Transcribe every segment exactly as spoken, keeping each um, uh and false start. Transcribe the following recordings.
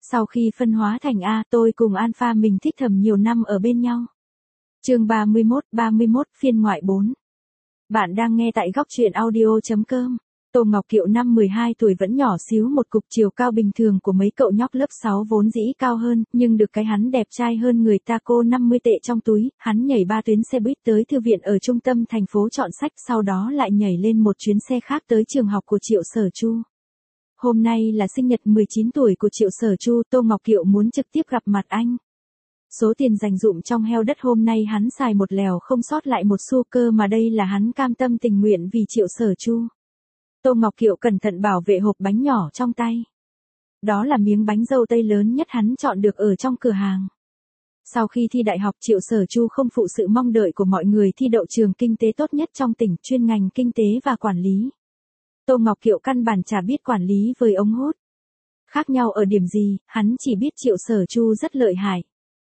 Sau khi phân hóa thành A, tôi cùng Alpha mình thích thầm nhiều năm ở bên nhau. Chương ba mươi mốt, ba mươi mốt phiên ngoại bốn. Bạn đang nghe tại góc truyện audio chấm com. Tô Ngọc Kiệu năm mười hai tuổi vẫn nhỏ xíu, một cục chiều cao bình thường của mấy cậu nhóc lớp sáu vốn dĩ cao hơn, nhưng được cái hắn đẹp trai hơn người ta. Cô năm mươi tệ trong túi, hắn nhảy ba tuyến xe buýt tới thư viện ở trung tâm thành phố chọn sách, sau đó lại nhảy lên một chuyến xe khác tới trường học của Triệu Sở Chu. Hôm nay là sinh nhật mười chín tuổi của Triệu Sở Chu, Tô Ngọc Kiệu muốn trực tiếp gặp mặt anh. Số tiền dành dụm trong heo đất hôm nay hắn xài một lèo không sót lại một xu, cơ mà đây là hắn cam tâm tình nguyện vì Triệu Sở Chu. Tô Ngọc Kiệu cẩn thận bảo vệ hộp bánh nhỏ trong tay. Đó là miếng bánh dâu tây lớn nhất hắn chọn được ở trong cửa hàng. Sau khi thi đại học, Triệu Sở Chu không phụ sự mong đợi của mọi người, thi đậu trường kinh tế tốt nhất trong tỉnh, chuyên ngành kinh tế và quản lý. Tô Ngọc Kiệu căn bản chả biết quản lý với ống hút. Khác nhau ở điểm gì, hắn chỉ biết Triệu Sở Chu rất lợi hại.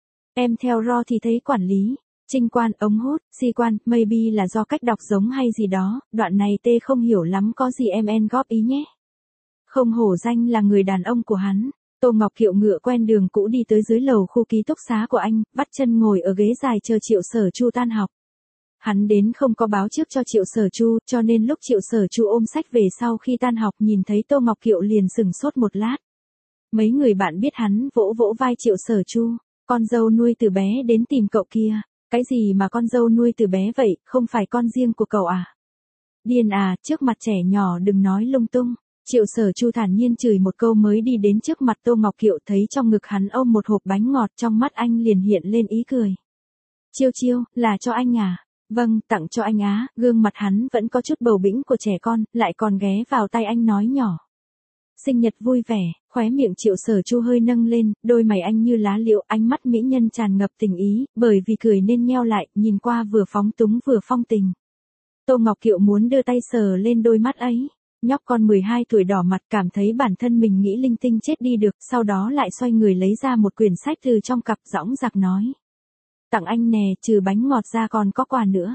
Em theo Ro thì thấy quản lý, trinh quan, ống hút, si quan, maybe là do cách đọc giống hay gì đó, đoạn này tê không hiểu lắm, có gì em en góp ý nhé. Không hổ danh là người đàn ông của hắn. Tô Ngọc Kiệu ngựa quen đường cũ đi tới dưới lầu khu ký túc xá của anh, vắt chân ngồi ở ghế dài chờ Triệu Sở Chu tan học. Hắn đến không có báo trước cho Triệu Sở Chu, cho nên lúc Triệu Sở Chu ôm sách về sau khi tan học nhìn thấy Tô Ngọc Kiệu liền sửng sốt một lát. Mấy người bạn biết hắn vỗ vỗ vai Triệu Sở Chu. Con dâu nuôi từ bé đến tìm cậu kia. Cái gì mà con dâu nuôi từ bé vậy, không phải con riêng của cậu à? Điên à, trước mặt trẻ nhỏ đừng nói lung tung. Triệu Sở Chu thản nhiên chửi một câu mới đi đến trước mặt Tô Ngọc Kiệu, thấy trong ngực hắn ôm một hộp bánh ngọt, trong mắt anh liền hiện lên ý cười. Chiêu chiêu, là cho anh à? Vâng, tặng cho anh á. Gương mặt hắn vẫn có chút bầu bĩnh của trẻ con, lại còn ghé vào tay anh nói nhỏ. Sinh nhật vui vẻ, khóe miệng Triệu Sở Chu hơi nâng lên, đôi mày anh như lá liễu, ánh mắt mỹ nhân tràn ngập tình ý, bởi vì cười nên nheo lại, nhìn qua vừa phóng túng vừa phong tình. Tô Ngọc Kiệu muốn đưa tay sờ lên đôi mắt ấy. Nhóc con mười hai tuổi đỏ mặt, cảm thấy bản thân mình nghĩ linh tinh chết đi được, sau đó lại xoay người lấy ra một quyển sách từ trong cặp, dõng dạc nói. Tặng anh nè, trừ bánh ngọt ra còn có quà nữa.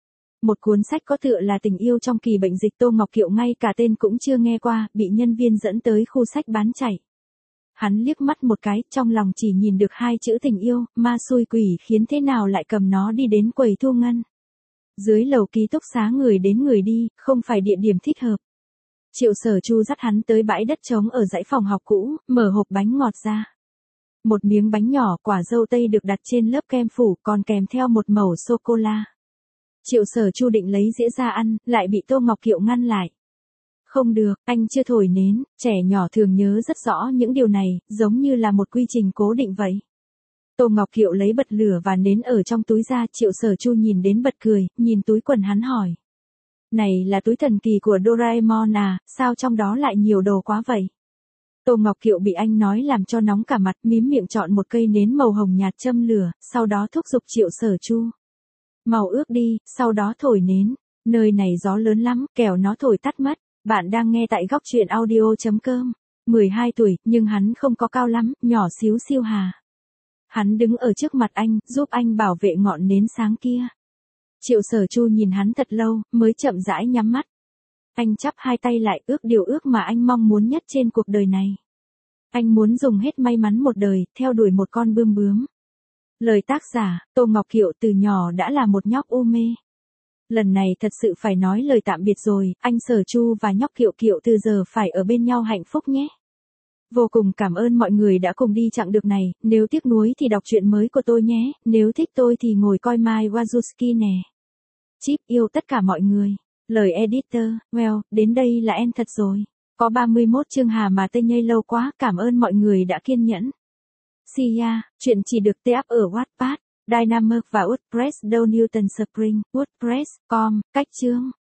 Một cuốn sách có tựa là Tình yêu trong kỳ bệnh dịch. Tô Ngọc Kiệu ngay cả tên cũng chưa nghe qua, bị nhân viên dẫn tới khu sách bán chạy. Hắn liếc mắt một cái, trong lòng chỉ nhìn được hai chữ tình yêu, ma xui quỷ khiến thế nào lại cầm nó đi đến quầy thu ngân. Dưới lầu ký túc xá người đến người đi, không phải địa điểm thích hợp. Triệu Sở Chu dắt hắn tới bãi đất trống ở dãy phòng học cũ, mở hộp bánh ngọt ra. Một miếng bánh nhỏ quả dâu tây được đặt trên lớp kem phủ, còn kèm theo một mẩu sô-cô-la. Triệu Sở Chu định lấy dĩa ra ăn, lại bị Tô Ngọc Kiệu ngăn lại. Không được, anh chưa thổi nến, trẻ nhỏ thường nhớ rất rõ những điều này, giống như là một quy trình cố định vậy. Tô Ngọc Kiệu lấy bật lửa và nến ở trong túi ra, Triệu Sở Chu nhìn đến bật cười, nhìn túi quần hắn hỏi. Này là túi thần kỳ của Doraemon à, sao trong đó lại nhiều đồ quá vậy? Tô Ngọc Kiệu bị anh nói làm cho nóng cả mặt, mím miệng chọn một cây nến màu hồng nhạt châm lửa, sau đó thúc giục Triệu Sở Chu. Màu ước đi, sau đó thổi nến. Nơi này gió lớn lắm, kẻo nó thổi tắt mất. Bạn đang nghe tại góc truyện audio chấm com. mười hai tuổi, nhưng hắn không có cao lắm, nhỏ xíu xiu hà. Hắn đứng ở trước mặt anh, giúp anh bảo vệ ngọn nến sáng kia. Triệu Sở Chu nhìn hắn thật lâu, mới chậm rãi nhắm mắt. Anh chắp hai tay lại, ước điều ước mà anh mong muốn nhất trên cuộc đời này. Anh muốn dùng hết may mắn một đời, theo đuổi một con bươm bướm. Lời tác giả, Tô Ngọc Kiệu từ nhỏ đã là một nhóc u mê. Lần này thật sự phải nói lời tạm biệt rồi, anh Sở Chu và nhóc Kiệu Kiệu từ giờ phải ở bên nhau hạnh phúc nhé. Vô cùng cảm ơn mọi người đã cùng đi chặng đường này, nếu tiếc nuối thì đọc truyện mới của tôi nhé, nếu thích tôi thì ngồi coi My Wazowski nè. Chip yêu tất cả mọi người. Lời editor, well, đến đây là end thật rồi. Có ba mươi mốt chương hà mà tê nhây lâu quá, cảm ơn mọi người đã kiên nhẫn. See ya, chuyện chỉ được tê up ở Wattpad, Dynamc và WordPress. Do Newton Spring, WordPress chấm com, cách chương.